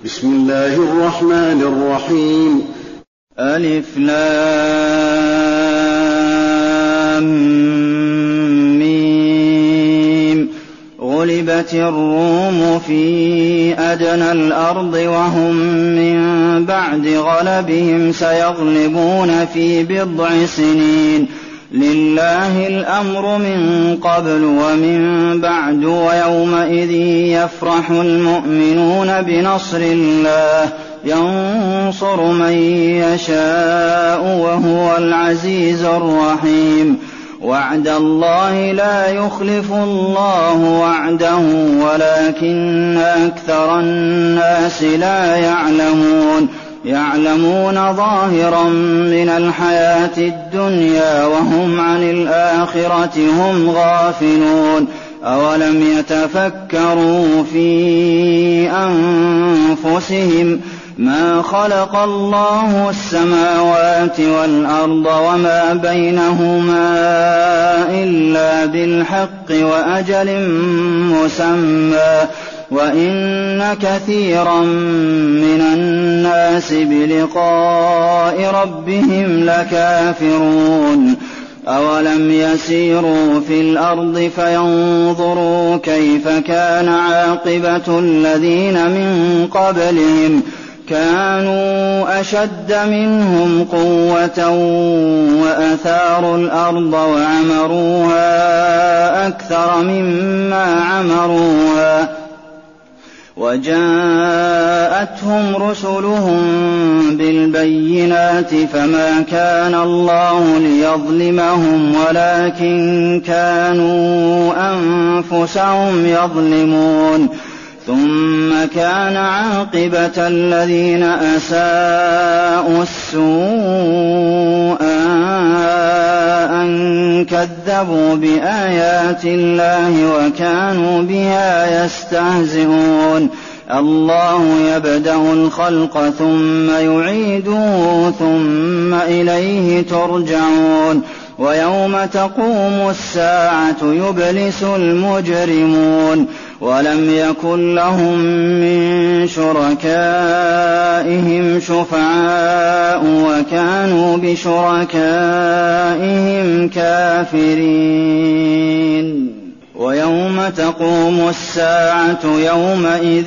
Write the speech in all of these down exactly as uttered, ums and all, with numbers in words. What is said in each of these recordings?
بسم الله الرحمن الرحيم. ألف لام ميم. غلبت الروم في أدنى الأرض وهم من بعد غلبهم سيغلبون في بضع سنين. لله الأمر من قبل ومن بعد ويومئذ يفرح المؤمنون بنصر الله ينصر من يشاء وهو العزيز الرحيم. وعد الله لا يخلف الله وعده ولكن أكثر الناس لا يعلمون. يعلمون ظاهرا من الحياة الدنيا وهم عن الآخرة هم غافلون. أولم يتفكروا في أنفسهم ما خلق الله السماوات والأرض وما بينهما إلا بالحق وأجل مسمى وإن كثيرا من الناس بلقاء ربهم لكافرون. أولم يسيروا في الأرض فينظروا كيف كان عاقبة الذين من قبلهم كانوا أشد منهم قوة وأثاروا الأرض وعمروها أكثر مما عمروها وجاءتهم رسلهم بالبينات فما كان الله ليظلمهم ولكن كانوا أنفسهم يظلمون. ثم كان عاقبة الذين أساءوا السوء أن كذبوا بآيات الله وكانوا بها يستهزئون. الله يبدأ الخلق ثم يعيده ثم إليه ترجعون. ويوم تقوم الساعة يبلس المجرمون ولم يكن لهم من شركائهم شفعاء وكانوا بشركائهم كافرين. ويوم تقوم الساعة يومئذ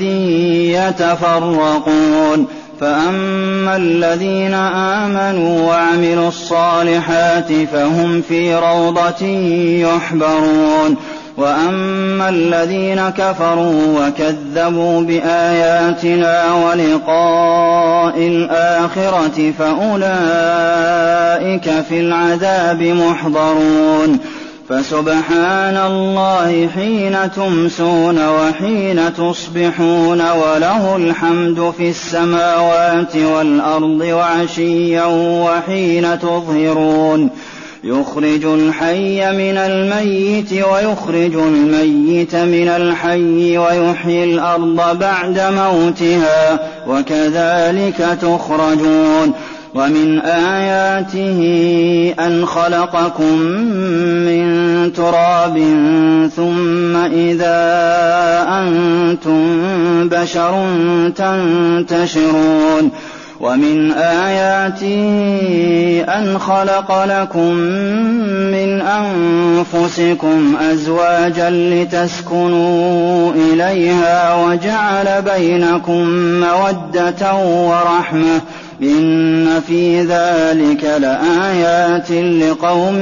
يتفرقون فأما الذين آمنوا وعملوا الصالحات فهم في روضة يحبرون وأما الذين كفروا وكذبوا بآياتنا ولقاء الآخرة فأولئك في العذاب محضرون. فسبحان الله حين تمسون وحين تصبحون وله الحمد في السماوات والأرض وعشيا وحين تظهرون. يخرج الحي من الميت ويخرج الميت من الحي ويحيي الأرض بعد موتها وكذلك تخرجون. ومن آياته أن خلقكم من تراب ثم إذا أنتم بشر تنتشرون. ومن آياته أن خلق لكم من أنفسكم أزواجا لتسكنوا إليها وجعل بينكم مودة ورحمة إن في ذلك لآيات لقوم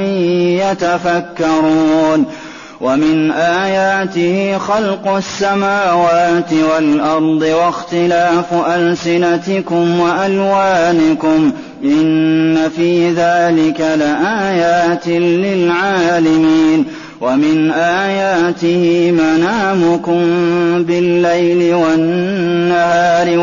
يتفكرون. ومن آياته خلق السماوات والأرض واختلاف ألسنتكم وألوانكم إن في ذلك لآيات للعالمين. ومن آياته منامكم بالليل والنهار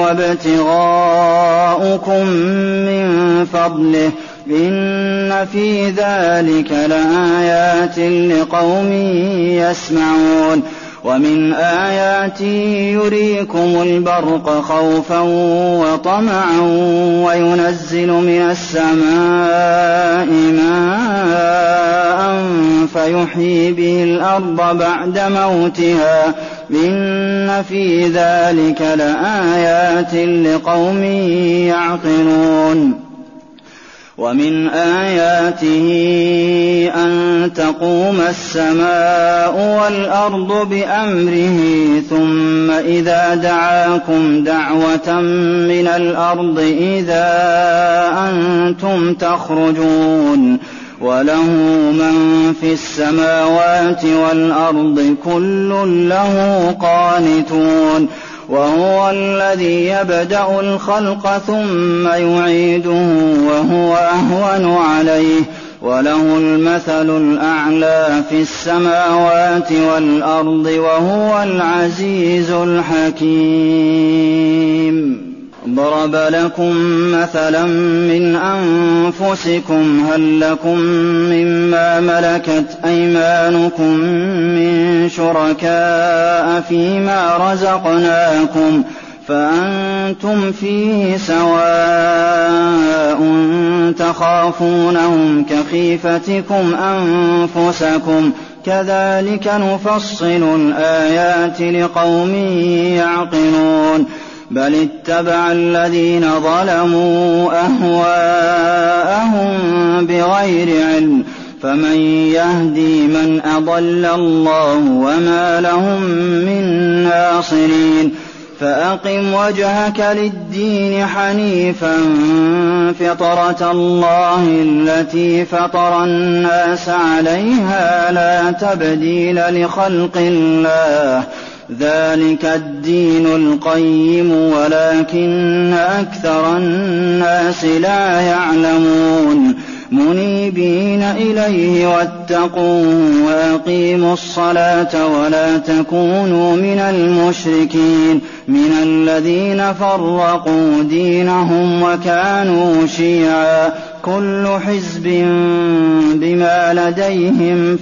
وابتغاؤكم من فضله إن في ذلك لآيات لقوم يسمعون. ومن آياته يريكم البرق خوفا وطمعا وينزل من السماء ماء فيحيي به الأرض بعد موتها إن في ذلك لآيات لقوم يعقلون ومن آياته أن تقوم السماء والأرض بأمره ثم إذا دعاكم دعوة من الأرض إذا أنتم تخرجون وله من في السماوات والأرض كل له قانتون وهو الذي يبدأ الخلق ثم يعيده وهو أهون عليه وله المثل الأعلى في السماوات والأرض وهو العزيز الحكيم. ضرب لكم مثلا من أنفسكم هل لكم مما ملكت أيمانكم من شركاء فيما رزقناكم فأنتم فيه سواء تخافونهم كخيفتكم أنفسكم كذلك نفصل الآيات لقوم يعقلون بل اتبع الذين ظلموا أهواءهم بغير علم فمن يهدي من أضل الله وما لهم من ناصرين فأقم وجهك للدين حنيفا فطرة الله التي فطر الناس عليها لا تبديل لخلق الله ذلك الدين القيم ولكن أكثر الناس لا يعلمون منيبين إليه واتقوه وأقيموا الصلاة ولا تكونوا من المشركين من الذين فرقوا دينهم وكانوا شيعا كل حزب بما لديهم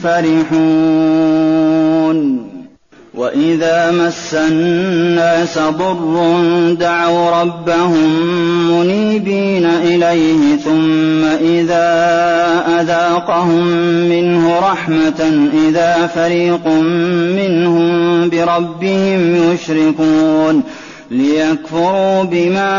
فرحون وإذا مس الناس ضر دعوا ربهم منيبين إليه ثم إذا أذاقهم منه رحمة إذا فريق منهم بربهم يشركون ليكفروا بما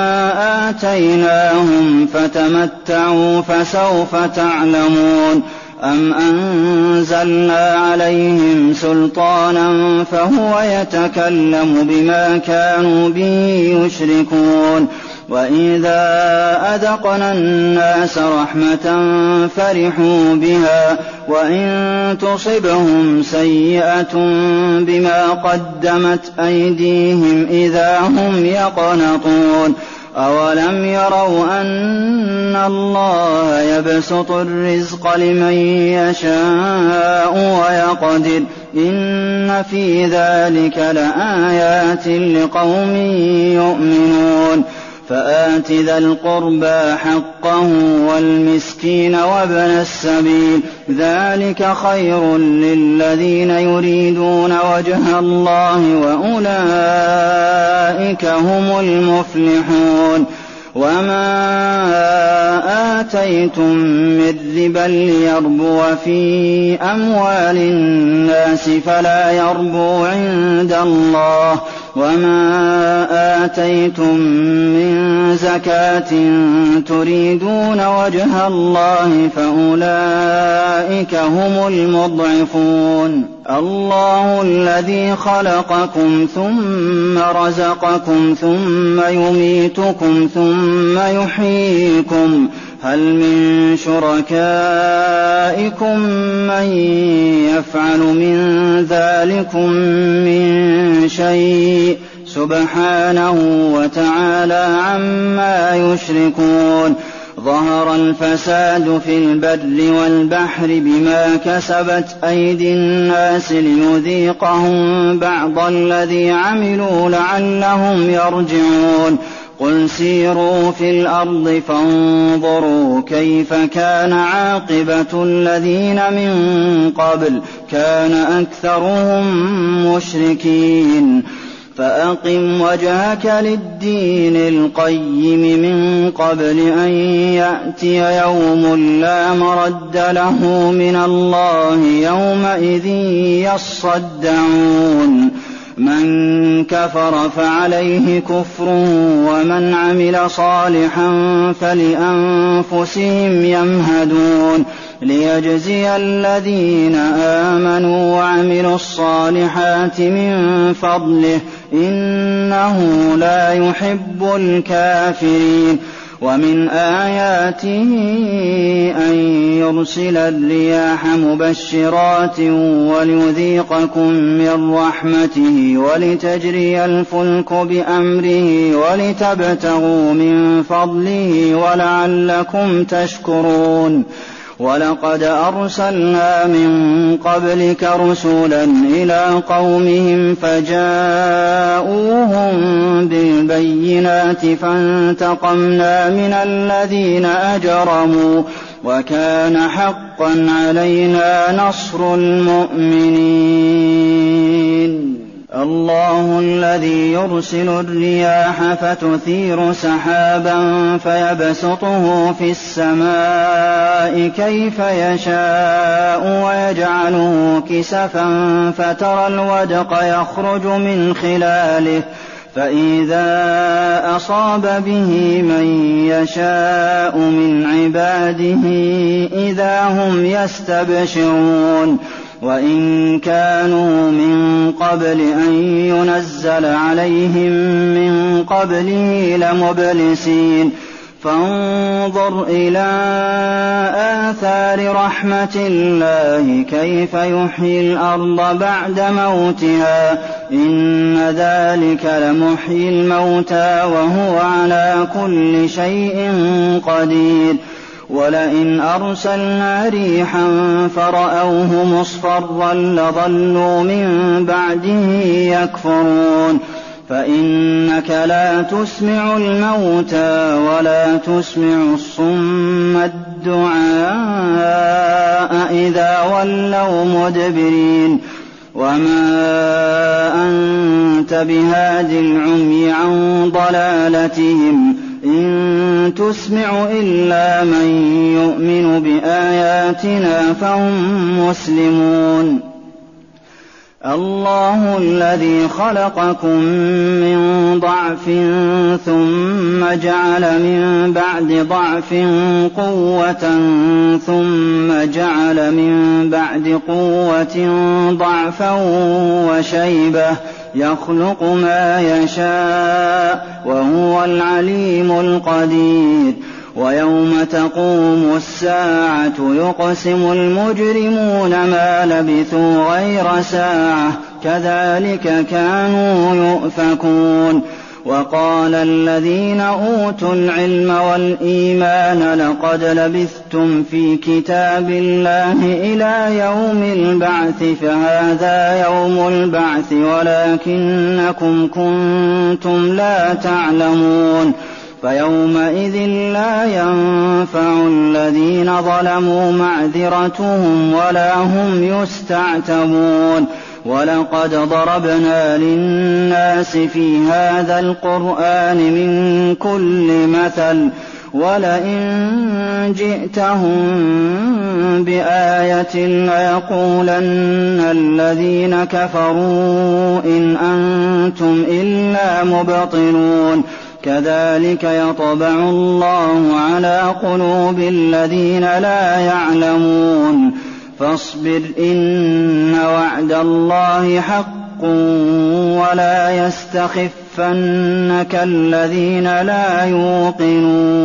آتيناهم فتمتعوا فسوف تعلمون أم أنزلنا عليهم سلطانا فهو يتكلم بما كانوا به يشركون وإذا أذقنا الناس رحمة فرحوا بها وإن تصبهم سيئة بما قدمت أيديهم إذا هم يقنطون أولم يروا أن الله يبسط الرزق لمن يشاء ويقدر إن في ذلك لآيات لقوم يؤمنون فآت ذا القربى حقه والمسكين وابن السبيل ذلك خير للذين يريدون وجه الله وأولئك هم المفلحون وما آتيتم من ربا ليربو في أموال الناس فلا يربو عند الله وما آتيتم من زكاة تريدون وجه الله فأولئك هم المضعفون الله الذي خلقكم ثم رزقكم ثم يميتكم ثم يحييكم هل من شركائكم من يفعل من ذلكم من شيء سبحانه وتعالى عما يشركون ظهر الفساد في البر والبحر بما كسبت أيدي الناس ليذيقهم بعض الذي عملوا لعلهم يرجعون قل سيروا في الأرض فانظروا كيف كان عاقبة الذين من قبل كان أكثرهم مشركين فأقم وجهك للدين القيم من قبل أن يأتي يوم لا مرد له من الله يومئذ يصدعون من كفر فعليه كفره ومن عمل صالحا فلأنفسهم يمهدون ليجزي الذين آمنوا وعملوا الصالحات من فضله إنه لا يحب الكافرين. ومن آياته أن يرسل الرياح مبشرات وليذيقكم من رحمته ولتجري الفلك بأمره ولتبتغوا من فضله ولعلكم تشكرون. ولقد أرسلنا من قبلك رسلا إلى قومهم فجاءوهم بالبينات فانتقمنا من الذين أجرموا وكان حقا علينا نصر المؤمنين. الله الذي يرسل الرياح فتثير سحابا فيبسطه في السماء كيف يشاء ويجعله كسفا فترى الودق يخرج من خلاله فإذا أصاب به من يشاء من عباده إذا هم يستبشرون. وإن كانوا من قبل أن ينزل عليهم من قبله لمبلسين. فانظر إلى آثار رحمة الله كيف يحيي الأرض بعد موتها إن ذلك لمحيي الموتى وهو على كل شيء قدير. ولئن أرسلنا ريحا فرأوه مصفرا لظلوا من بعده يكفرون. فإنك لا تسمع الموتى ولا تسمع الصم الدعاء إذا ولوا مدبرين. وما أنت بهاد العمي عن ضلالتهم إن تسمع إلا من يؤمن بآياتنا فهم مسلمون. الله الذي خلقكم من ضعف ثم جعل من بعد ضعف قوة ثم جعل من بعد قوة ضعفا وشيبة يخلق ما يشاء وهو العليم القدير. ويوم تقوم الساعة يقسم المجرمون ما لبثوا غير ساعة كذلك كانوا يؤفكون. وقال الذين أوتوا العلم والإيمان لقد لبثتم في كتاب الله إلى يوم البعث فهذا يوم البعث ولكنكم كنتم لا تعلمون. فيومئذ لا ينفع الذين ظلموا معذرتهم ولا هم يستعتبون. ولقد ضربنا للناس في هذا القرآن من كل مثل ولئن جئتهم بآية ليقولن الذين كفروا إن أنتم إلا مبطلون. كذلك يطبع الله على قلوب الذين لا يعلمون. فاصبر إن وعد الله حق ولا يستخفنك الذين لا يوقنون.